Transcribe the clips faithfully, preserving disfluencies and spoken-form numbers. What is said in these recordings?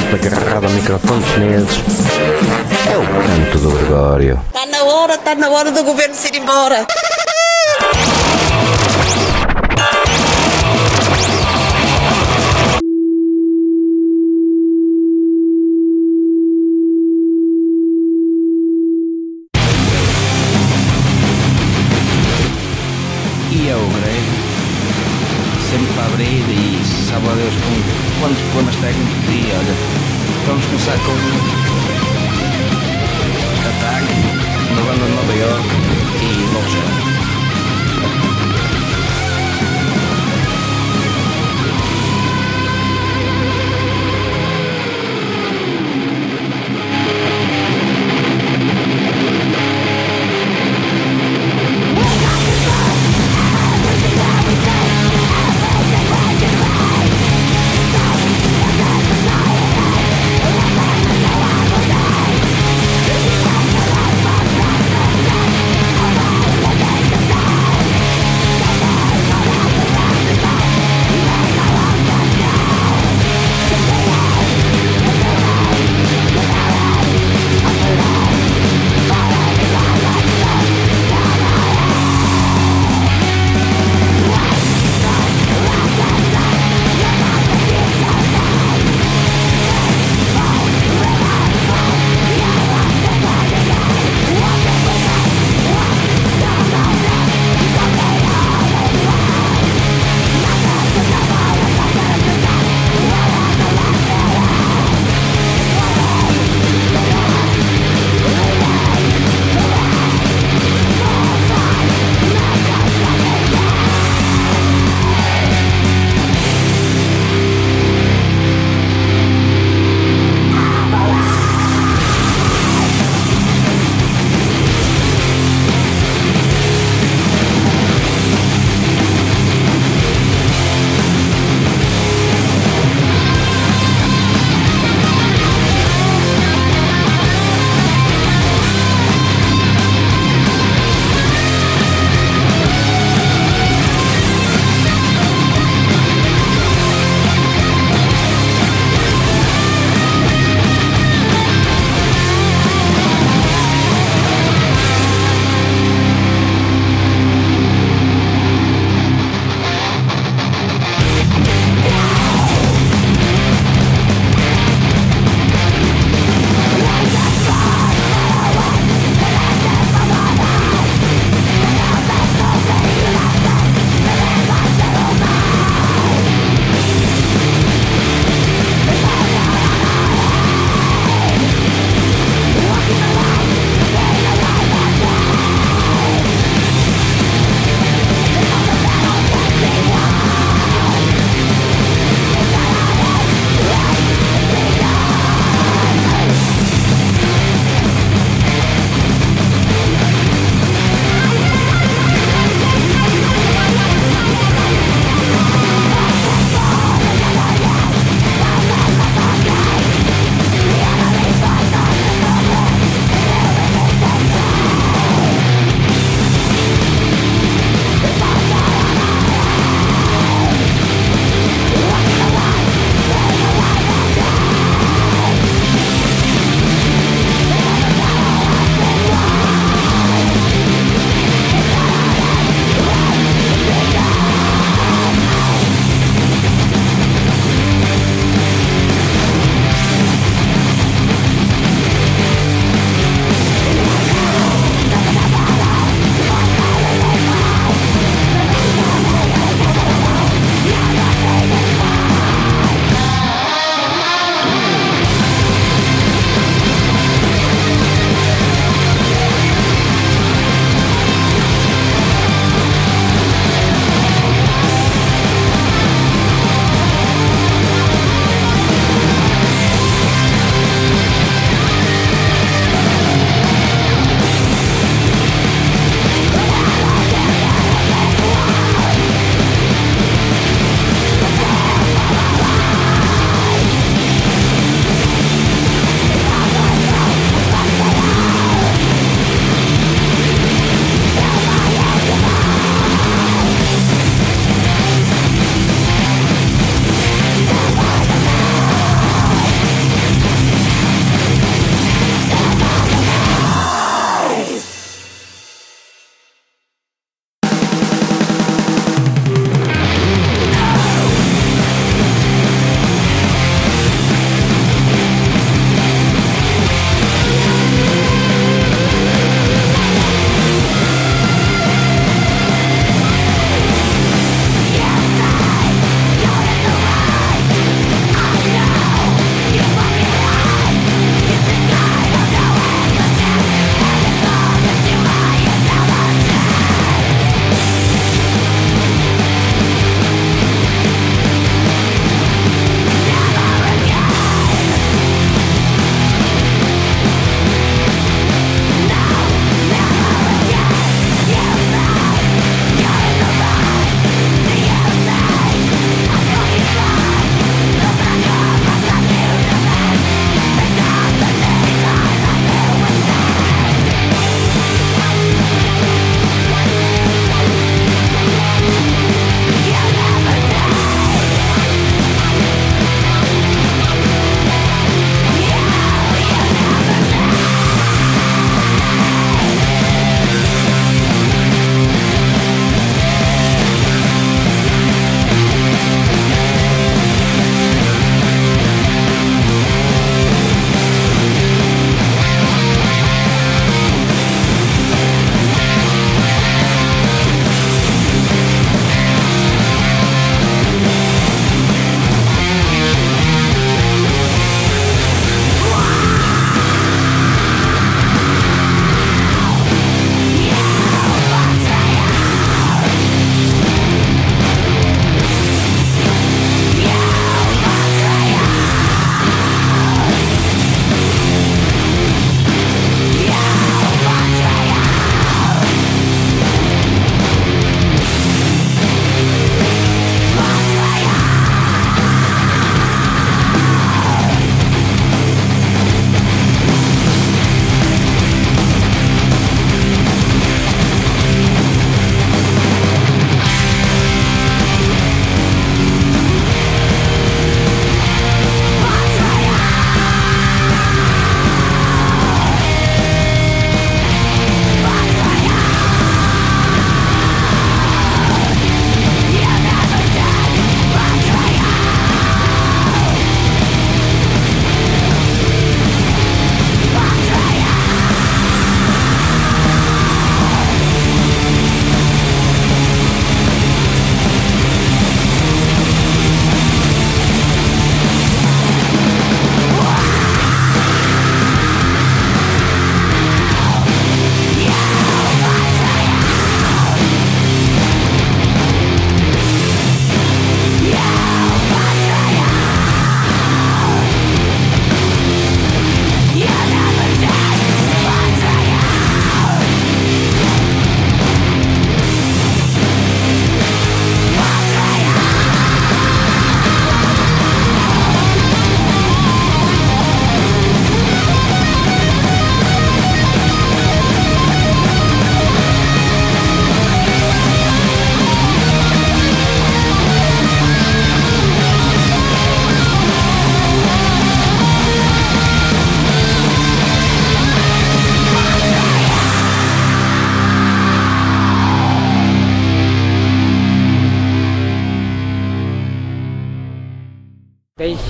este agarrado ao microfone chineses. É o canto do Gregório. Está na hora, está na hora do governo se ir embora. E é o Grego, sempre para abrir e sabe a Deus com quantos problemas técnicos. E olha, vamos começar com Ataque, na banda de Nova York e Love Shack. We'll be right back.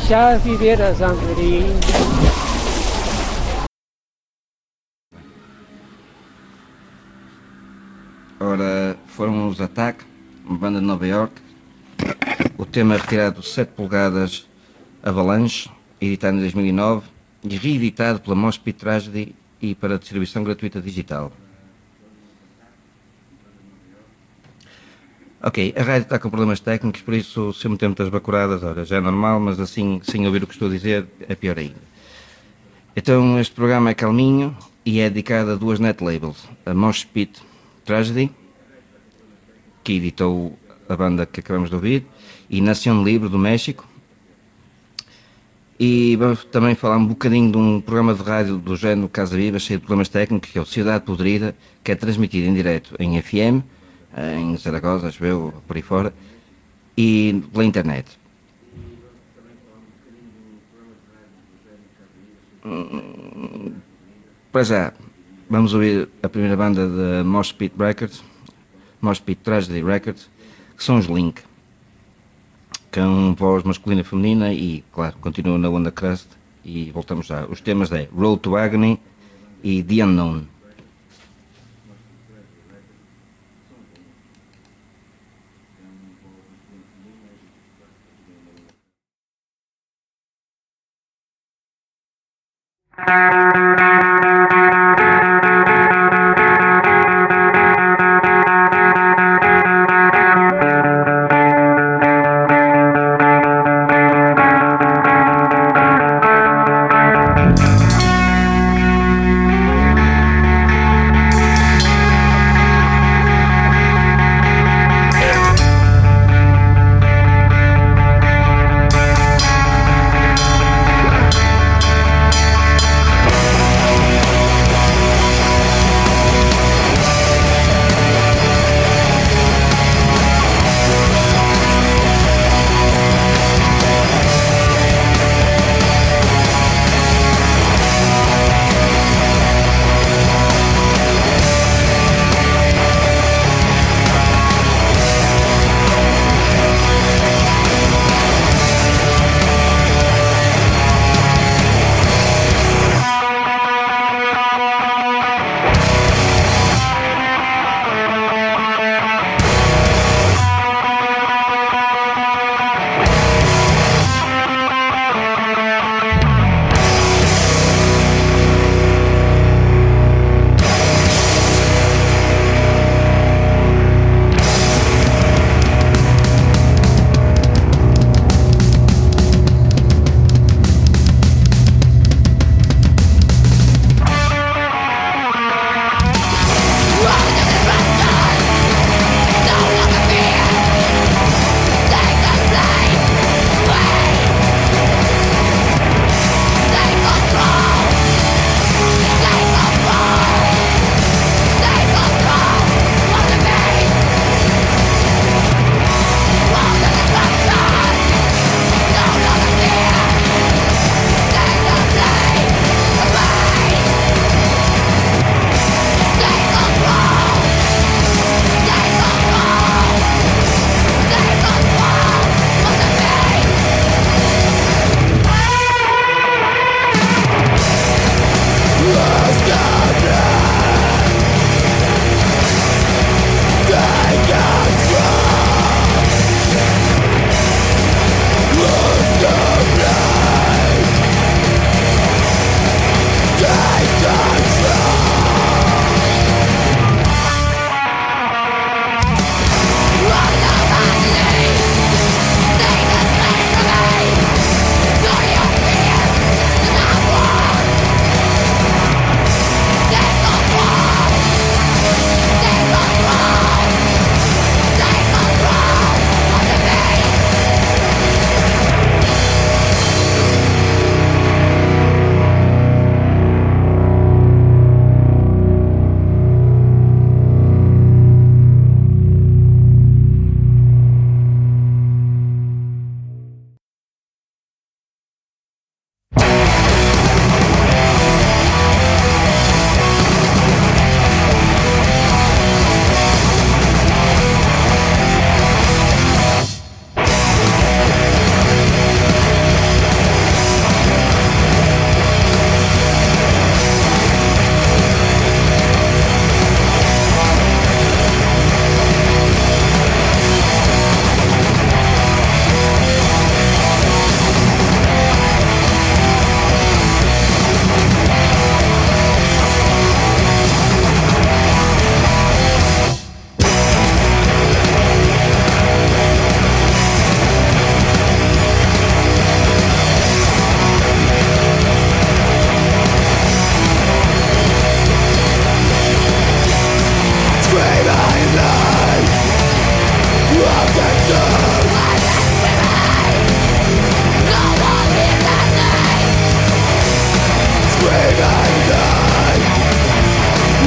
deixar viver as andorinhas. Ora, foram os Attack, uma banda de Nova York. O tema é retirado de sete polegadas Avalanche, editado em dois mil e nove e reeditado pela Mosh Pit Tragedy e para distribuição gratuita digital. Ok, a rádio está com problemas técnicos, por isso se eu meter muitas bacuradas, olha, já é normal, mas assim, sem ouvir o que estou a dizer, é pior ainda. Então este programa é calminho e é dedicado a duas net labels, a Mosh Pit Tragedy, que editou a banda que acabamos de ouvir, e Nación Libre do México. E vamos também falar um bocadinho de um programa de rádio do género Casa Viva, cheio de problemas técnicos, que é o Cidade Podrida, que é transmitido em direto em F M, em Zaragoza, acho eu, por aí fora, e pela internet. Para já, vamos ouvir a primeira banda da Mosh Pit Records, Mosh Pit Tragedy Records, que são os Link, com voz masculina e feminina e, claro, continuam na onda crust e voltamos já. Os temas é Road to Agony e The Unknown. We'll be right back.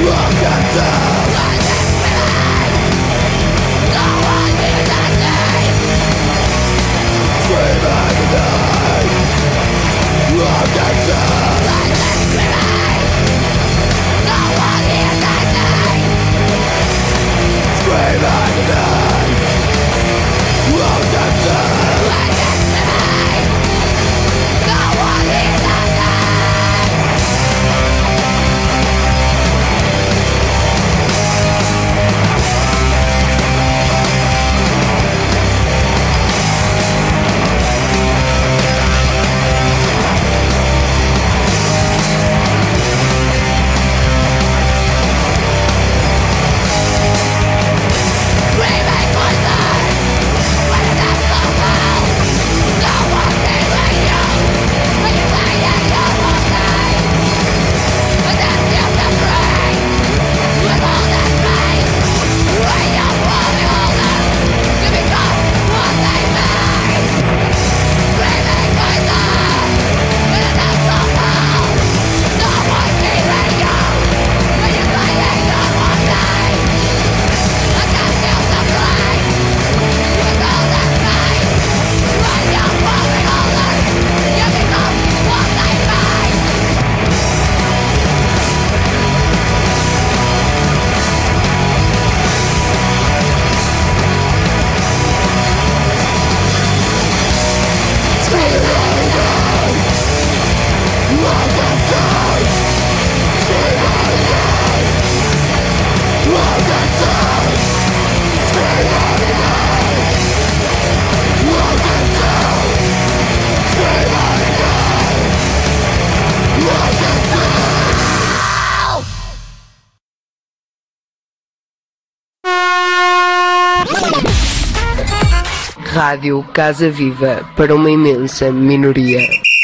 Rádio Casa Viva para uma imensa minoria.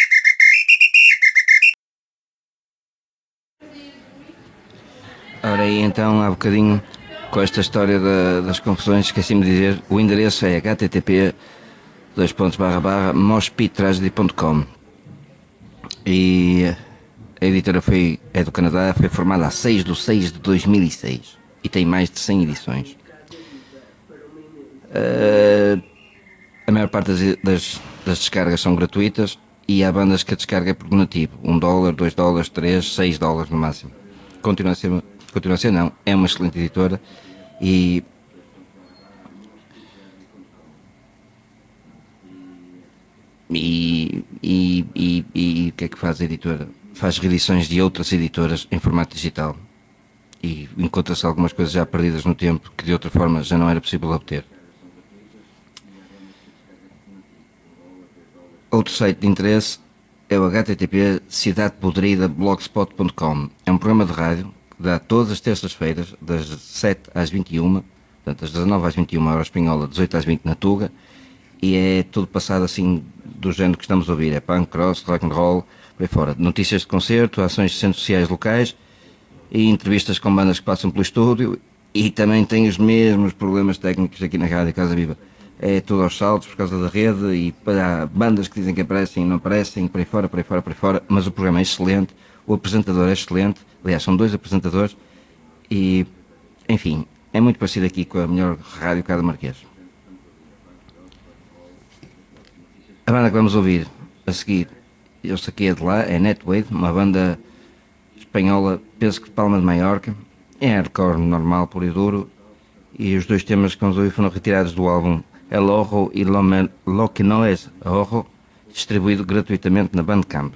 Ora aí então, há bocadinho, com esta história da, das confusões, esqueci-me de dizer, o endereço é h t t p dois pontos barra barra moshpittragedy ponto com e a editora foi, é do Canadá, foi formada a seis de seis de dois mil e seis e tem mais de cem edições. Uh, a maior parte das, das, das descargas são gratuitas e há bandas que a descarga é por donativo, um dólar, dois dólares, três, seis dólares no máximo. Continua a ser, continua a ser não, é uma excelente editora e E, e, e, e o que é que faz a editora? Faz reedições de outras editoras em formato digital e encontra-se algumas coisas já perdidas no tempo que de outra forma já não era possível obter. Outro site de interesse é o h t t p cidade podrida ponto blogspot ponto com. É um programa de rádio que dá todas as terças-feiras das sete às vinte e uma, portanto das dezanove às vinte e uma hora espanhola, dezoito às vinte na Tuga, e é tudo passado assim do género que estamos a ouvir, é punk, cross, rock and roll, por aí fora. Notícias de concerto, ações de centros sociais locais e entrevistas com bandas que passam pelo estúdio, e também tem os mesmos problemas técnicos aqui na Rádio Casa Viva. É tudo aos saltos por causa da rede e para bandas que dizem que aparecem e não aparecem, por aí fora, por aí fora, por aí fora, mas o programa é excelente, o apresentador é excelente, aliás são dois apresentadores e, enfim, é muito parecido aqui com a melhor rádio cá do Marquês. A banda que vamos ouvir a seguir, eu saquei de lá, é Netwade, uma banda espanhola, penso que de Palma de Maiorca, é hardcore normal, puro e duro, e os dois temas que vamos ouvir foram retirados do álbum El Ojo e Lo, Me, Lo Que No Es Ojo, distribuído gratuitamente na Bandcamp.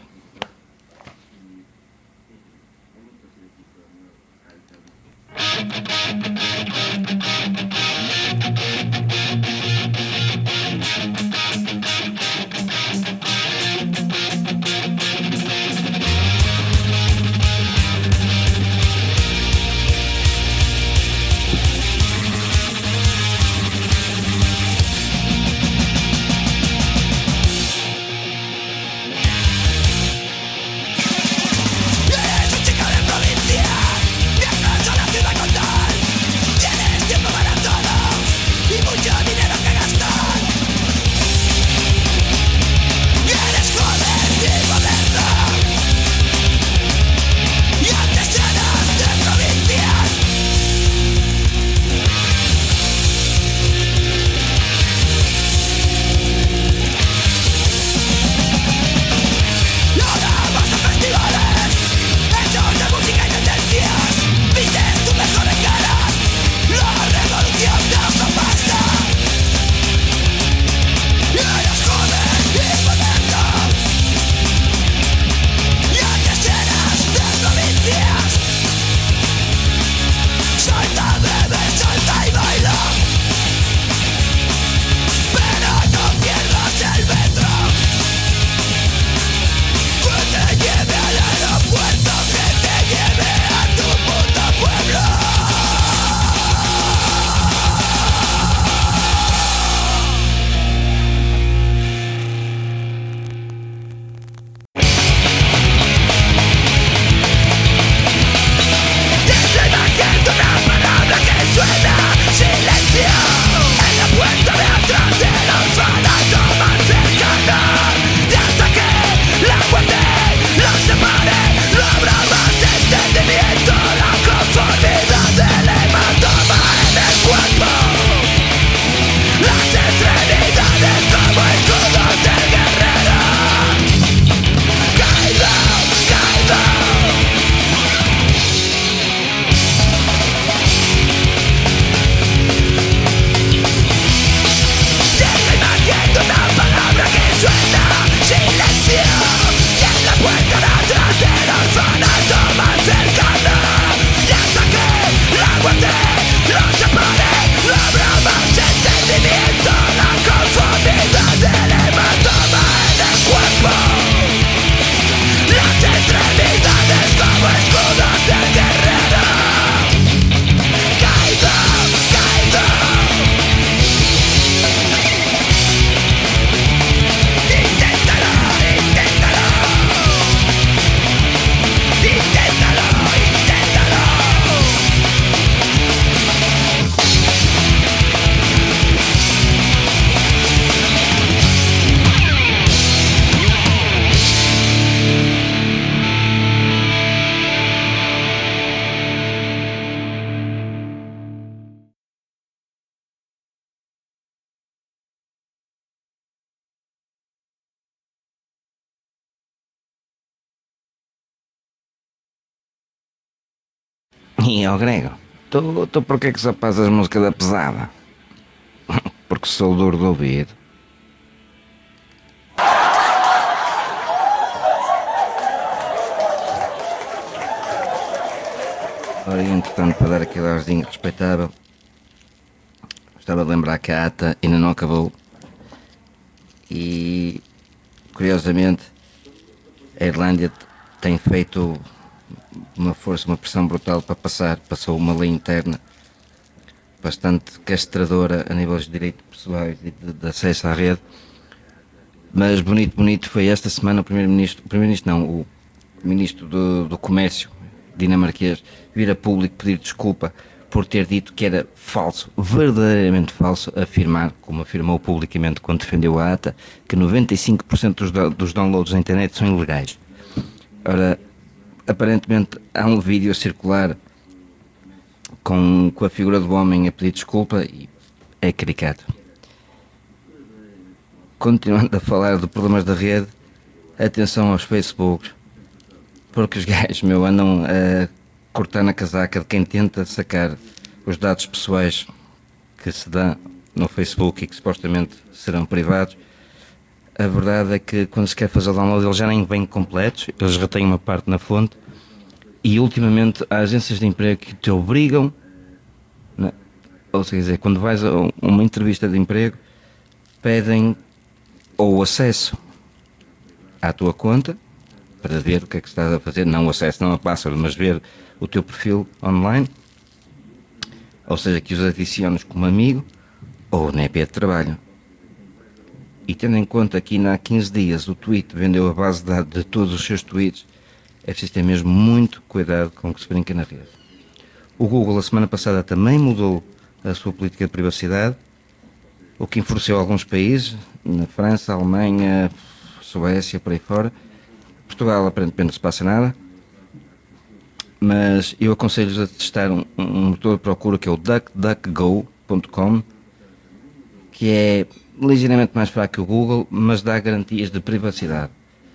E ao grego, tu, tu porquê que só passas música da pesada? Porque sou duro de ouvido. Ora, entretanto, para dar aquele arzinho respeitável, gostava de lembrar que a ata ainda não acabou e, curiosamente, a Irlândia tem feito uma força, uma pressão brutal para passar, passou uma lei interna bastante castradora a níveis de direitos pessoais e de, de acesso à rede, mas bonito, bonito foi esta semana o primeiro-ministro, o primeiro-ministro não, o ministro do, do Comércio dinamarquês vir a público pedir desculpa por ter dito que era falso, verdadeiramente falso, afirmar, como afirmou publicamente quando defendeu a ata, que noventa e cinco por cento dos, dos downloads na internet são ilegais. Ora, aparentemente há um vídeo a circular com, com a figura do homem a pedir desculpa e é caricato. Continuando a falar de problemas da rede, atenção aos Facebooks, porque os gajos, meu, andam a cortar na casaca de quem tenta sacar os dados pessoais que se dá no Facebook e que supostamente serão privados. A verdade é que quando se quer fazer o download eles já nem vêm completos, eles retêm uma parte na fonte e ultimamente há agências de emprego que te obrigam, né? Ou seja, quando vais a uma entrevista de emprego pedem ou acesso à tua conta para ver o que é que estás a fazer, não o acesso, não a password, mas ver o teu perfil online, ou seja, que os adiciones como amigo ou na E P de trabalho. E tendo em conta que ainda há quinze dias o tweet vendeu a base de dados de todos os seus tweets, é preciso ter mesmo muito cuidado com o que se brinca na rede. O Google a semana passada também mudou a sua política de privacidade, o que enfureceu alguns países, na França, Alemanha, Suécia, por aí fora. Portugal aparentemente não se passa nada, mas eu aconselho-vos a testar um, um motor de procura que é o duck duck go ponto com, que é ligeiramente mais fraco que o Google, mas dá garantias de privacidade.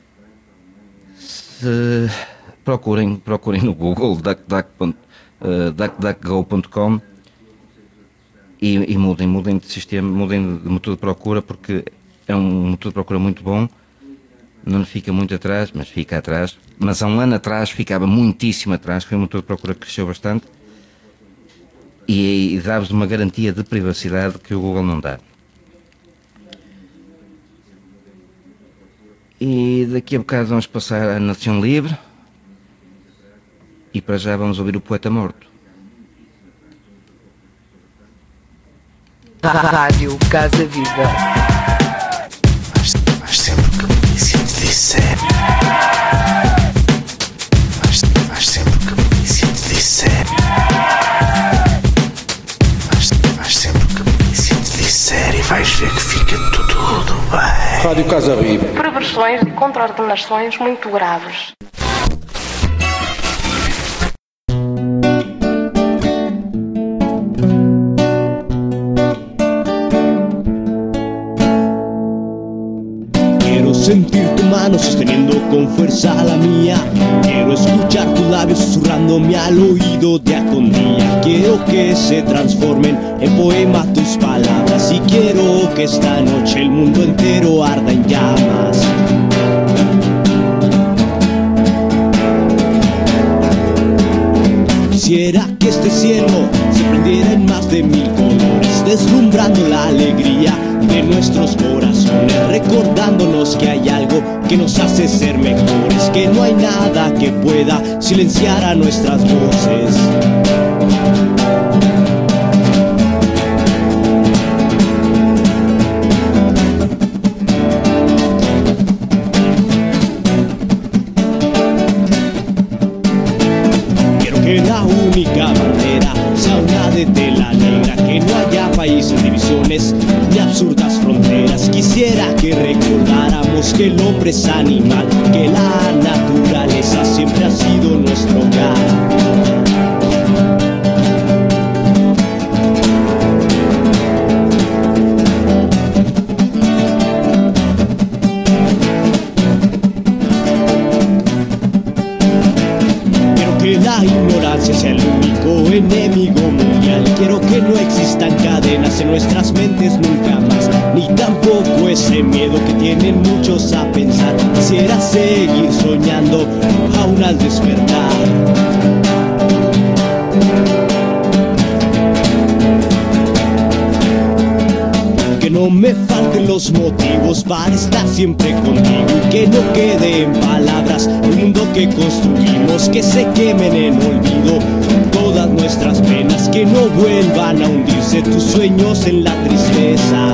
Se procurem, procurem no Google duck duck go ponto com e, e mudem, mudem de sistema, mudem de motor de procura, porque é um motor de procura muito bom. Não fica muito atrás, mas fica atrás. Mas há um ano atrás ficava muitíssimo atrás. Foi um motor de procura que cresceu bastante. E, e dá-vos uma garantia de privacidade que o Google não dá. E daqui a bocado vamos passar à Nação Livre. E para já vamos ouvir o Poeta Morto. Rádio Casa Viva. Mas sempre que a polícia te disser, Mas, mas sempre que a polícia te disser, Mas, mas sempre que a polícia te disser, e vais ver que fica tudo bem. Rádio Casa Viva. Perversões e contraordenações muito graves. Sentir tu mano sosteniendo con fuerza la mía. Quiero escuchar tus labios susurrándome al oído día con día. Quiero que se transformen en poema tus palabras. Y quiero que esta noche el mundo entero arda en llamas. Quisiera que este cielo se prendiera en más de mil colores, deslumbrando la alegría de nuestros corazones, recordándonos que hay algo que nos hace ser mejores, que no hay nada que pueda silenciar a nuestras voces. Quiero que la única bandera sea una de tela negra, que no haya países, divisiones ni absurdas fronteras. Quisiera que recordáramos que el hombre es animal, que la naturaleza siempre ha sido nuestro hogar. Quiero que la ignorancia sea el único nuevo enemigo mundial. Quiero que no existan cadenas en nuestras mentes nunca más, ni tampoco ese miedo que tienen muchos a pensar. Quisiera seguir soñando aún al despertar. Que no me falten los motivos para estar siempre contigo, y que no quede en palabras el mundo que construimos, que se quemen en olvido todas nuestras penas, que no vuelvan a hundirse tus sueños en la tristeza.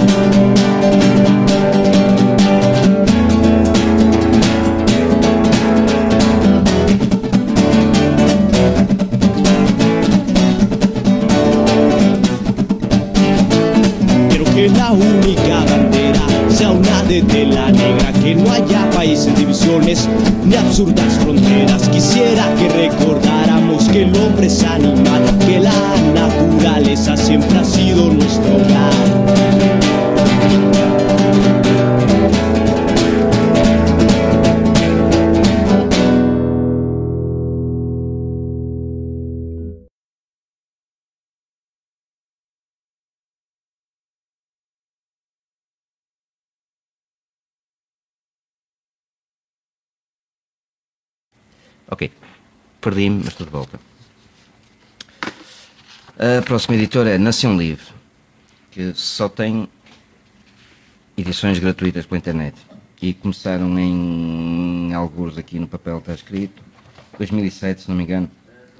Que la única bandera sea una de tela negra, que no haya países, divisiones ni absurdas fronteras. Quisiera que recordáramos que el hombre es animal, que la naturaleza siempre ha sido nuestro hogar. Ok, perdi-me, mas estou de volta. A próxima editora é Nação Livre, que só tem edições gratuitas pela internet. E começaram em alguns aqui no papel está escrito, dois mil e sete, se não me engano.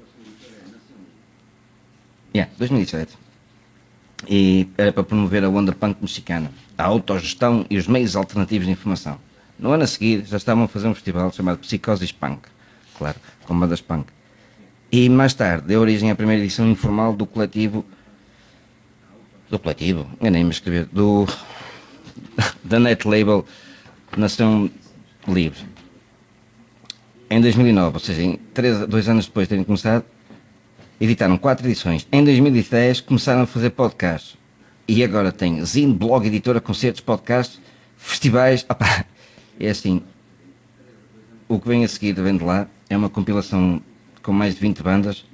Yeah, dois mil e sete. E era para promover a onda punk mexicana, a autogestão e os meios alternativos de informação. No ano a seguir já estavam a fazer um festival chamado Psicosis Punk, claro, com bandas punk. E mais tarde deu origem à primeira edição informal do coletivo, do coletivo, enganei-me a escrever, do, da net label Nação Livre. Em dois mil e nove, ou seja, em três, dois anos depois de terem começado, editaram quatro edições. Em dois mil e dez começaram a fazer podcasts. E agora tem zine, blog, editora, concertos, podcasts, festivais. Opa, é assim, o que vem a seguir, vem de lá, é uma compilação com mais de vinte bandas.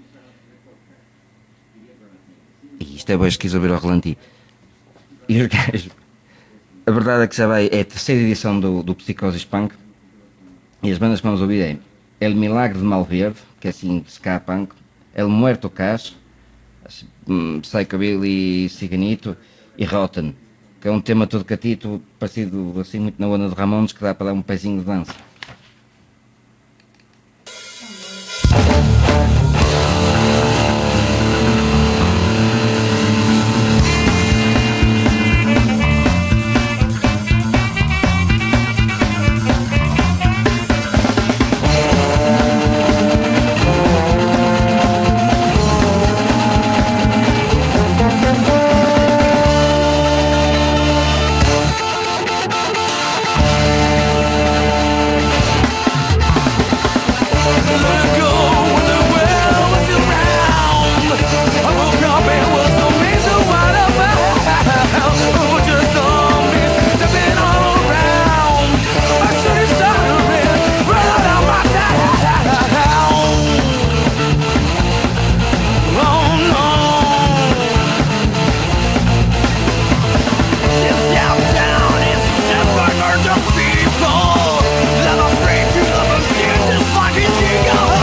E isto é bom, quis ouvir ao relanti. E os gajos, a verdade é que já vai, é a terceira edição do, do Psicosis Punk. E as bandas que vamos ouvir é El Milagre de Malverde, que é assim, ska punk, El Muerto Cash, Psychobilly Ciganito, e Rotten, que é um tema todo catito, parecido assim muito na onda de Ramones, que dá para dar um pezinho de dança. People, I'm afraid to love them, just fucking you go.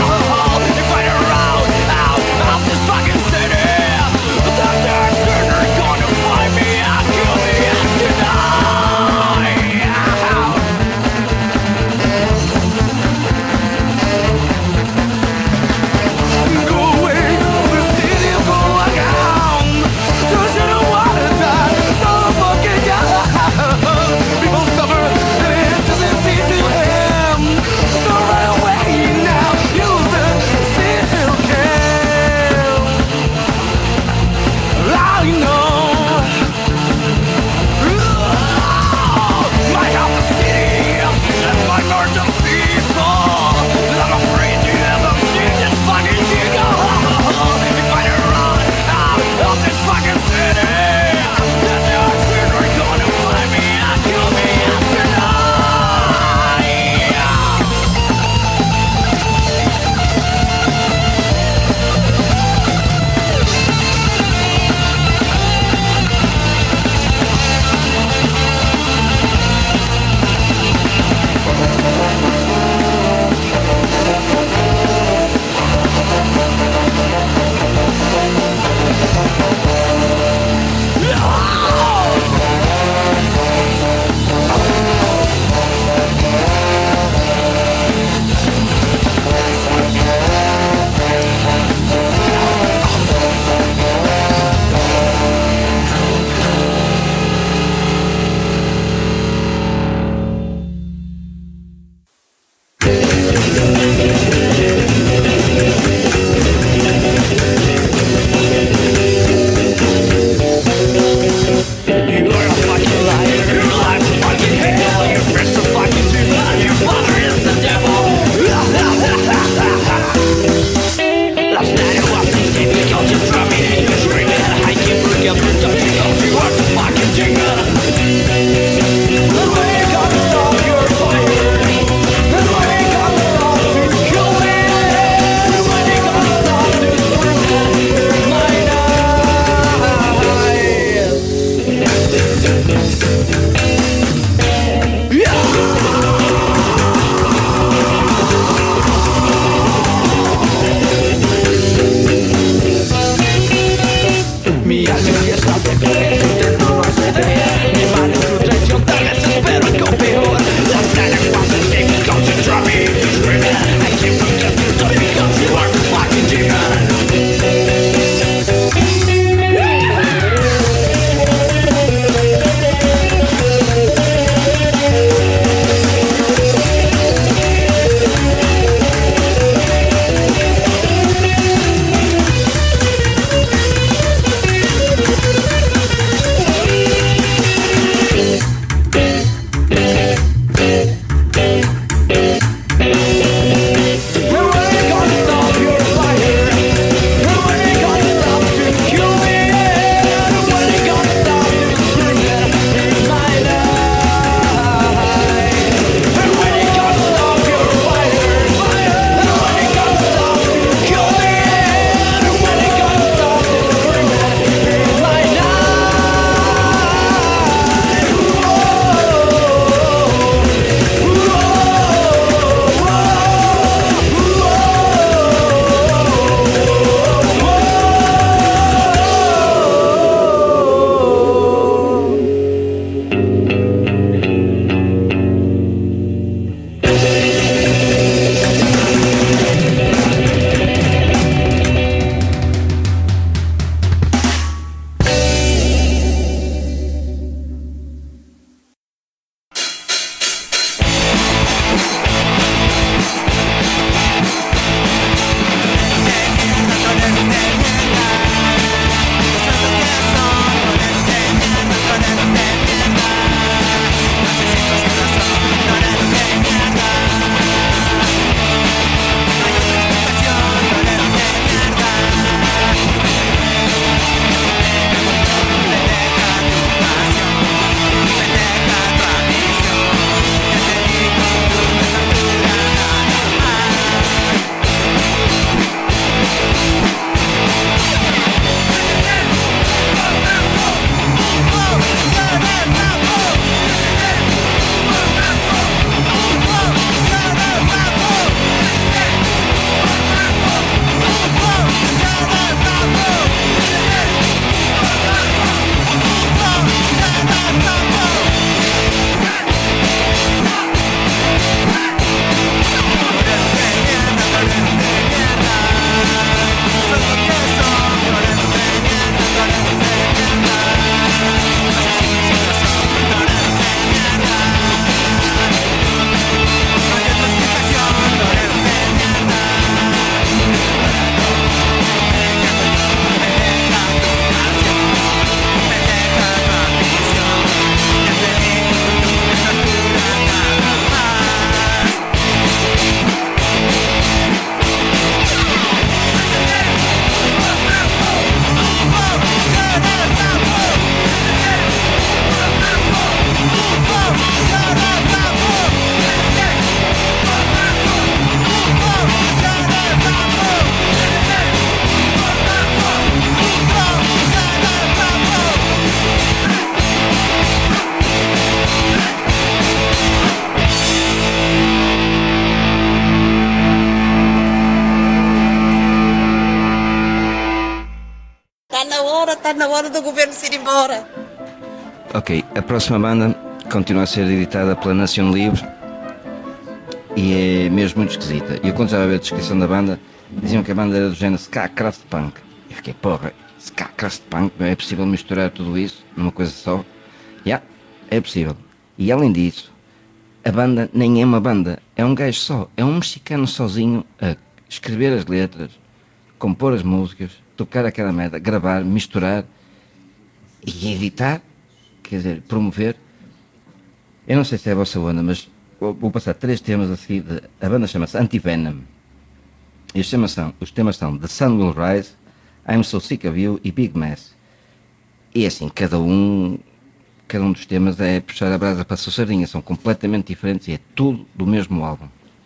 hora, está na hora do governo se ir embora. Ok, a próxima banda continua a ser editada pela Nação Livre e é mesmo muito esquisita. E eu, quando já vi a descrição da banda, diziam que a banda era do género ska crust punk. Eu fiquei, porra, ska crust punk, não é possível misturar tudo isso numa coisa só? Já, yeah, é possível. E além disso, a banda nem é uma banda, é um gajo só, é um mexicano sozinho a escrever as letras, compor as músicas, tocar aquela merda, gravar, misturar e editar, quer dizer, promover. Eu não sei se é a vossa onda, mas vou, vou passar três temas a seguir. De, a banda chama-se Anti-Venom. E os temas são, os temas são The Sun Will Rise, I'm So Sick of You e Big Mess. E assim, cada um, cada um dos temas é puxar a brasa para a sua sardinha, são completamente diferentes e é tudo do mesmo álbum.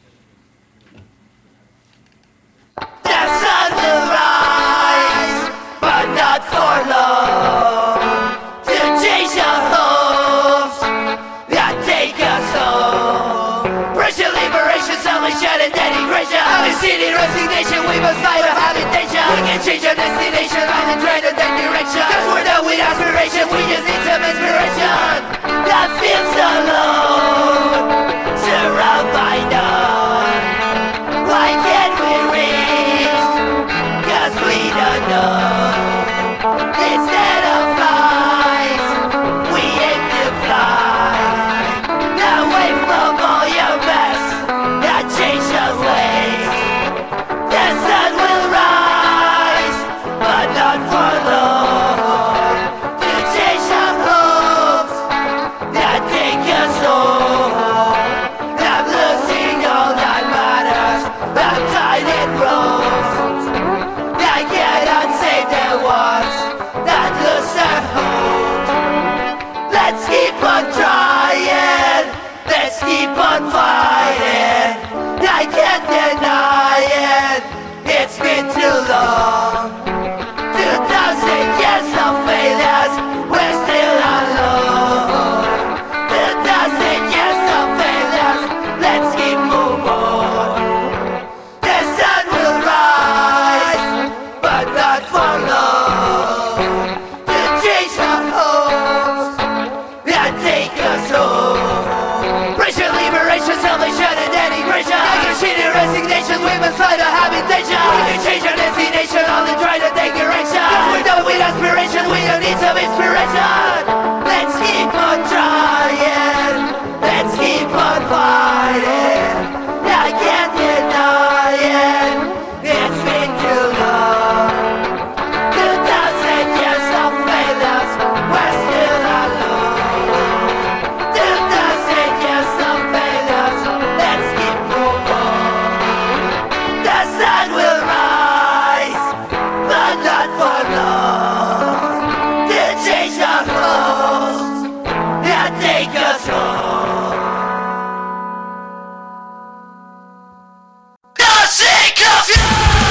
The sun will rise, but not for long. To change our hopes, that take us home. Pressure, liberation, salvation, and denigration. Abstaining, resignation, we must fight a habitation. We can change our destination, find the trend of that direction. Cause we're done with aspiration, we just need some inspiration. That feels alone, surrounded by none. Why can't we reach? Cause we don't know. Instead of flies, we aim to fly. Away from all your mess, that change your ways. The sun will rise, but not for long. To change our hopes, that take us home. I'm losing all that matters, I'm tied in ropes. I cannot save the ones that lose their hope. Let's keep on trying, let's keep on fighting. I can't deny it, it's been too long. Two thousand years of failures, we're still alone. Two thousand years of failures, let's keep moving on. The sun will rise, but not for long. To change our hopes, that take us home. Pressure, liberation, salvation, and denigration. Aggression, resignation, we must find a habitation. We can change our destination, only try to take direction. Cause we're done with aspirations, we don't need some inspiration. Let's keep on trying, let's keep on fighting. I can't deny it, it's been too long. Two thousand years of failures, we're still alone. Two thousand years of failures, let's keep moving. The sun will rise, but not for long. To change our hopes, and take us home. The sick of you!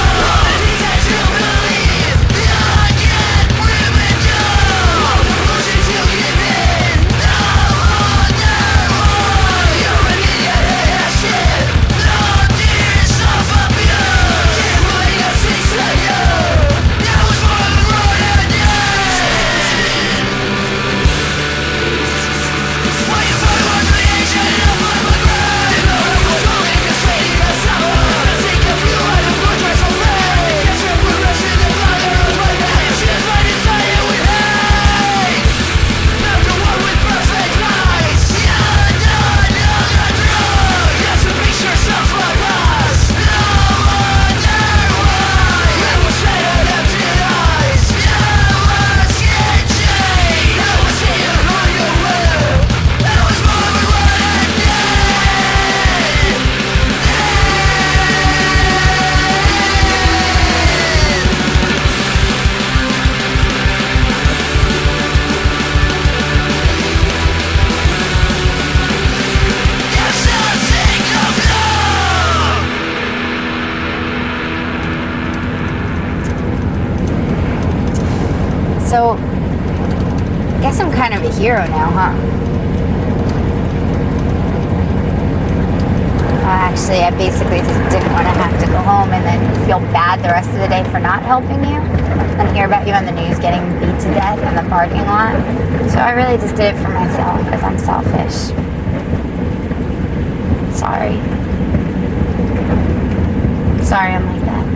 So, I guess I'm kind of a hero now, huh? Uh, actually, I basically just didn't want to have to go home and then feel bad the rest of the day for not helping you and hear about you on the news getting beat to death in the parking lot. So I really just did it for myself because I'm selfish. Sorry. Sorry I'm like that.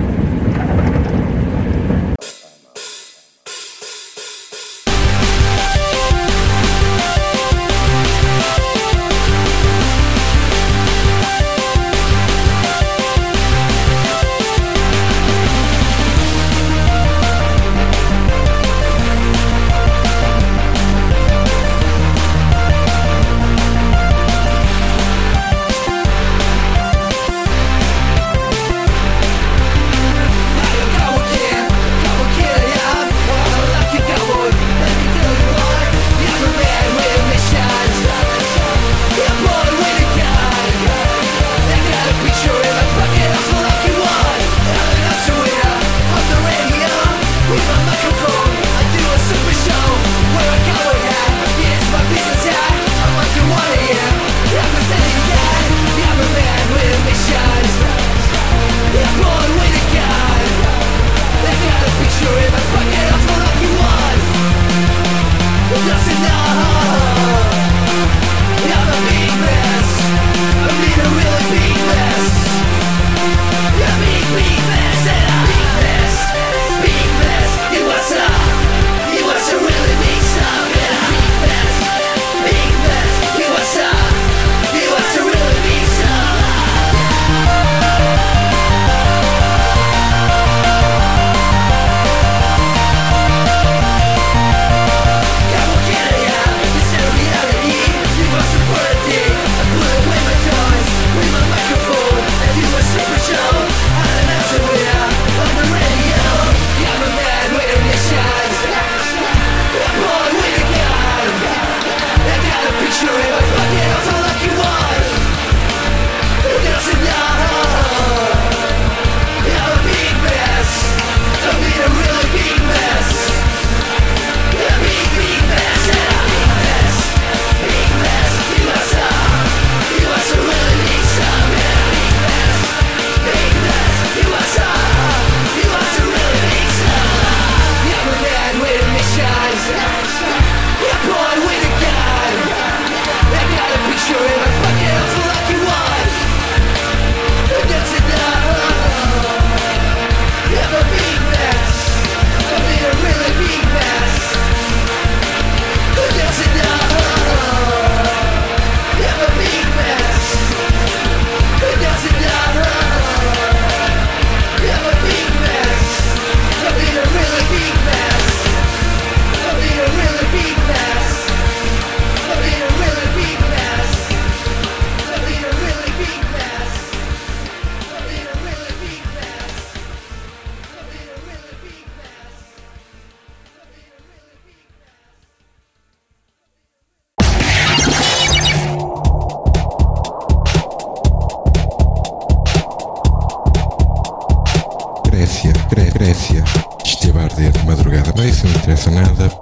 Grécia. Esteve a arder de madrugada, mas isso não interessa nada.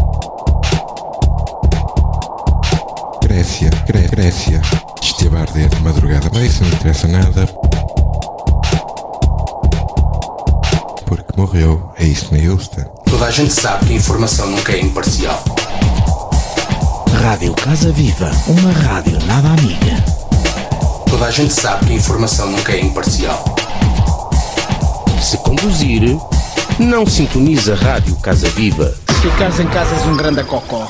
Grécia, Gré Grécia. Esteve a arder de madrugada, mas isso não interessa nada. Porque morreu, é isso na Houston. Toda a gente sabe que a informação nunca é imparcial. Rádio Casa Viva, uma rádio nada amiga. Toda a gente sabe que a informação nunca é imparcial. Se conduzir, não sintoniza Rádio Casa Viva. Se ficares em casa és um grande cocó.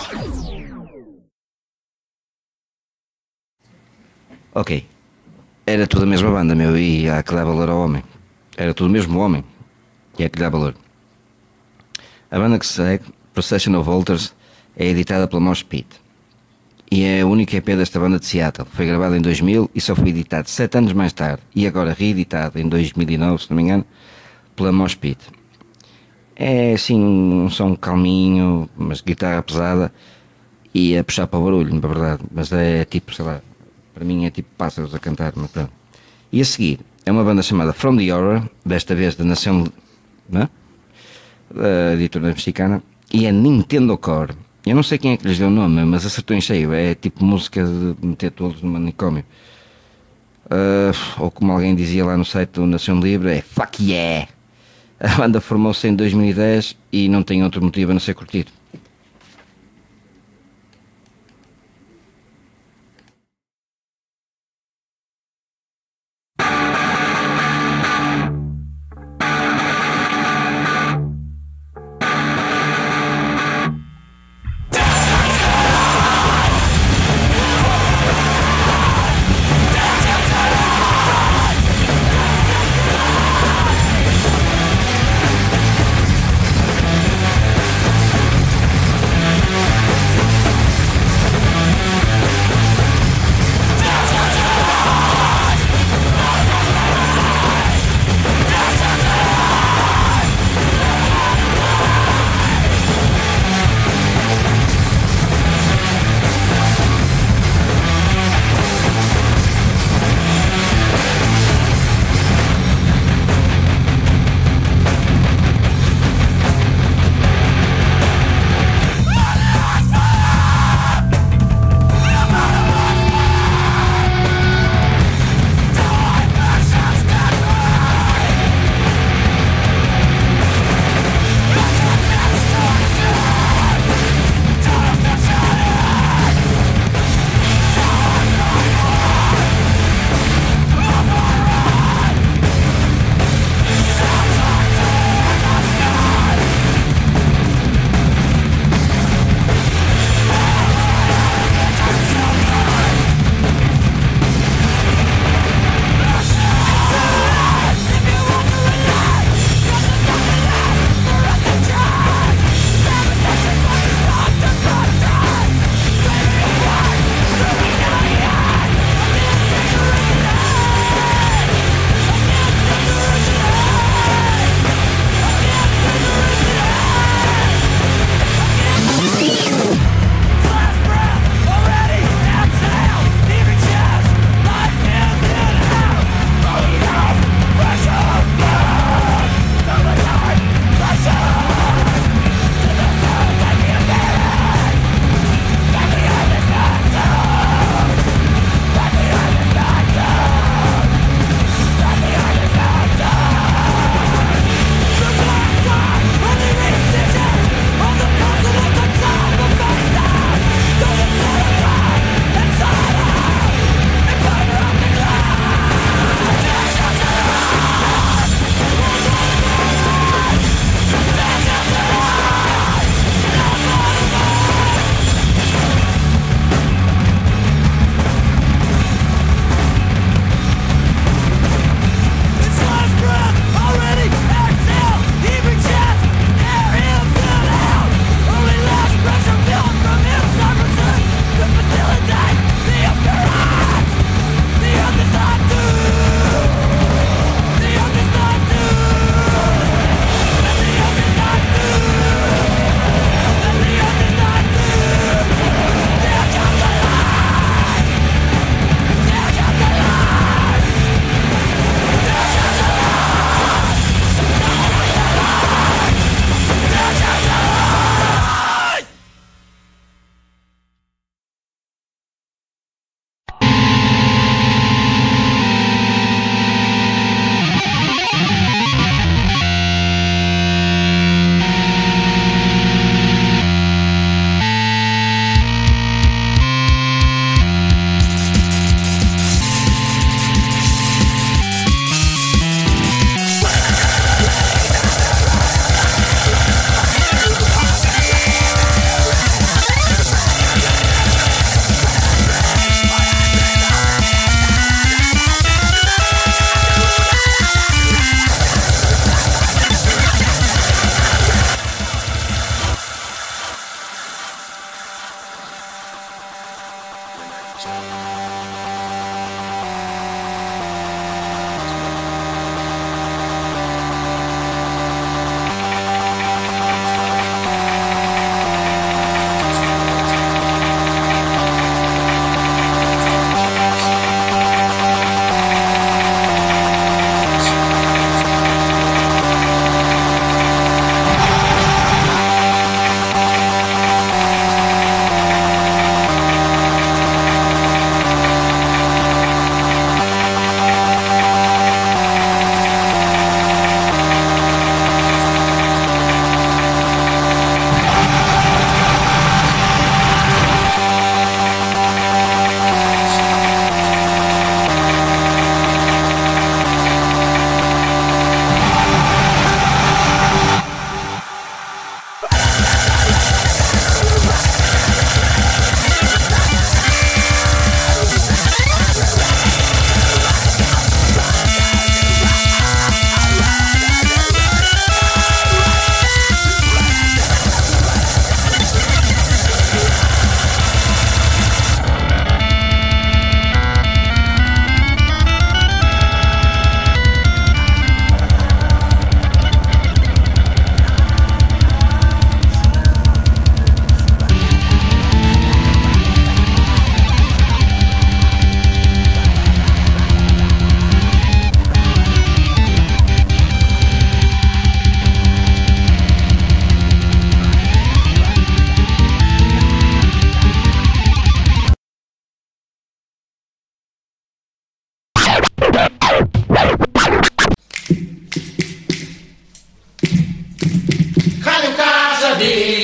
Ok. Era tudo a mesma banda, meu, e há que dar valor ao homem. Era tudo o mesmo homem, e há que lhe dar valor. A banda que segue, Procession of Vultures, é editada pela Mosh Pit. E é a única E P desta banda de Seattle. Foi gravada em dois mil e só foi editado sete anos mais tarde, e agora reeditado em dois mil e nove, se não me engano, pela Mosh Pit. É assim um som calminho, mas guitarra pesada e a puxar para o barulho, na verdade. Mas é tipo, sei lá, para mim é tipo pássaros a cantar, mas pronto. E a seguir é uma banda chamada From the Horror, desta vez da Nação, não é? Da editora mexicana, e é Nintendo Core. Eu não sei quem é que lhes deu o nome, mas acertou em cheio. É tipo música de meter todos no manicômio. Uh, ou como alguém dizia lá no site do Nação Livre, é fuck yeah! A banda formou-se em dois mil e dez e não tem outro motivo a não ser curtir.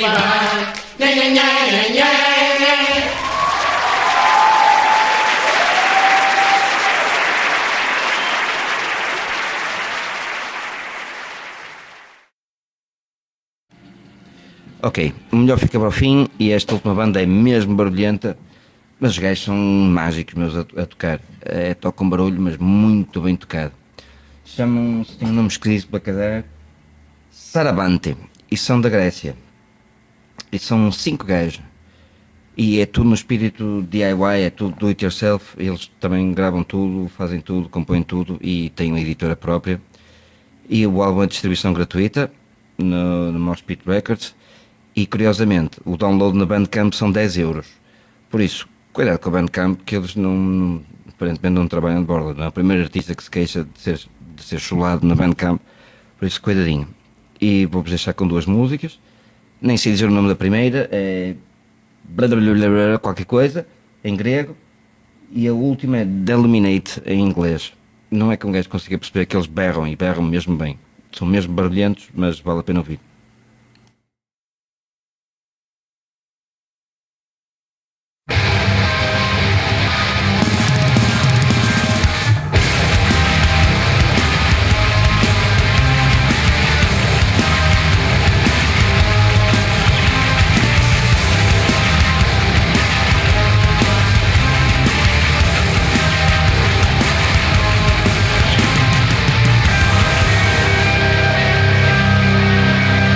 arriba. Nha, nha, nha, nha, nha, nha. Ok, o melhor fica para o fim e esta última banda é mesmo barulhenta, mas os gajos são mágicos meus a, a tocar. É, tocam barulho, mas muito bem tocado. Chamam-se, tem um nome esquisito para cada, Sarabande, e são da Grécia. E são cinco gajos. E é tudo no espírito D I Y, é tudo do it yourself. Eles também gravam tudo, fazem tudo, compõem tudo e têm uma editora própria. E o álbum é de distribuição gratuita no, no Mosh Pit Records. E curiosamente, o download no Bandcamp são dez euros. Por isso, cuidado com o Bandcamp, que eles não, não aparentemente não trabalham de borda. Não é o primeiro artista que se queixa de ser, de ser chulado no Bandcamp. Por isso, cuidadinho. E vou-vos deixar com duas músicas. Nem sei dizer o nome da primeira, é qualquer coisa, em grego. E a última é Deliminate, em inglês. Não é que um gajo consiga perceber que eles berram, e berram mesmo bem. São mesmo barulhentos, mas vale a pena ouvir. Thank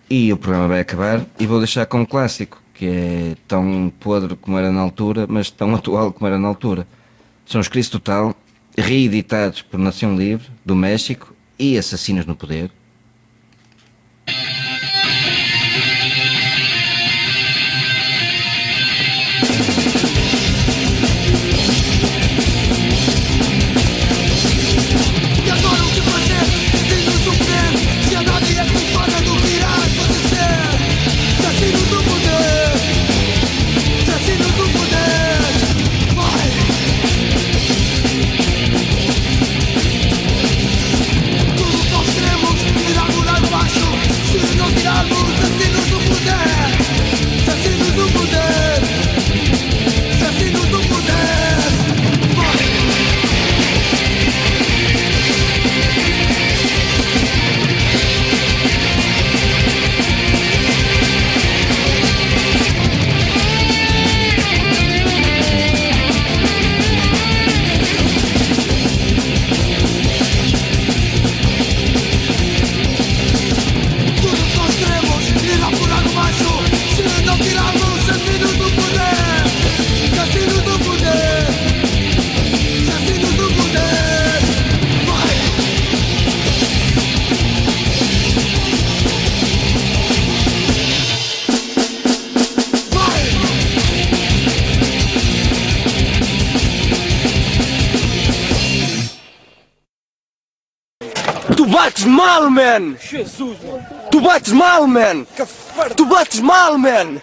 E o programa vai acabar e vou deixar com um clássico, que é tão podre como era na altura, mas tão atual como era na altura. São os Crise Total, reeditados por Nação Livre, do México, e Assassinos no Poder. E agora o que fazer? Se nos sofrer, se a nada é culpada do que irá acontecer. Assassinos do poder, assassinos do poder, vai! Tudo nós queremos irá por lá abaixo. Se não tirarmos assassinos do poder, assassinos do poder, assassinos do poder, vai! Tudo nós queremos irá por água abaixo. Se não tirarmos assassinos do poder, assassinos do poder, assassinos do poder, vai! Vai! Tu bates mal, man! Jesus! Tu bates mal, man! Tu bates mal, man!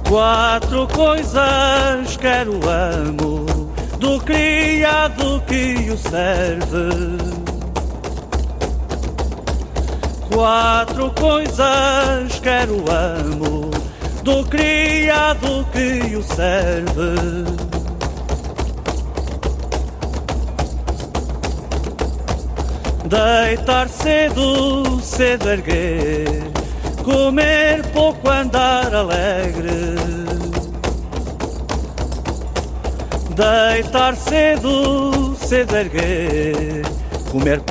Quatro coisas quero amo do criado que o serve. Quatro coisas quero amo do criado que o serve. Deitar cedo, cedo erguer, comer pouco, andar alegre. Deitar cedo, cedo erguer, comer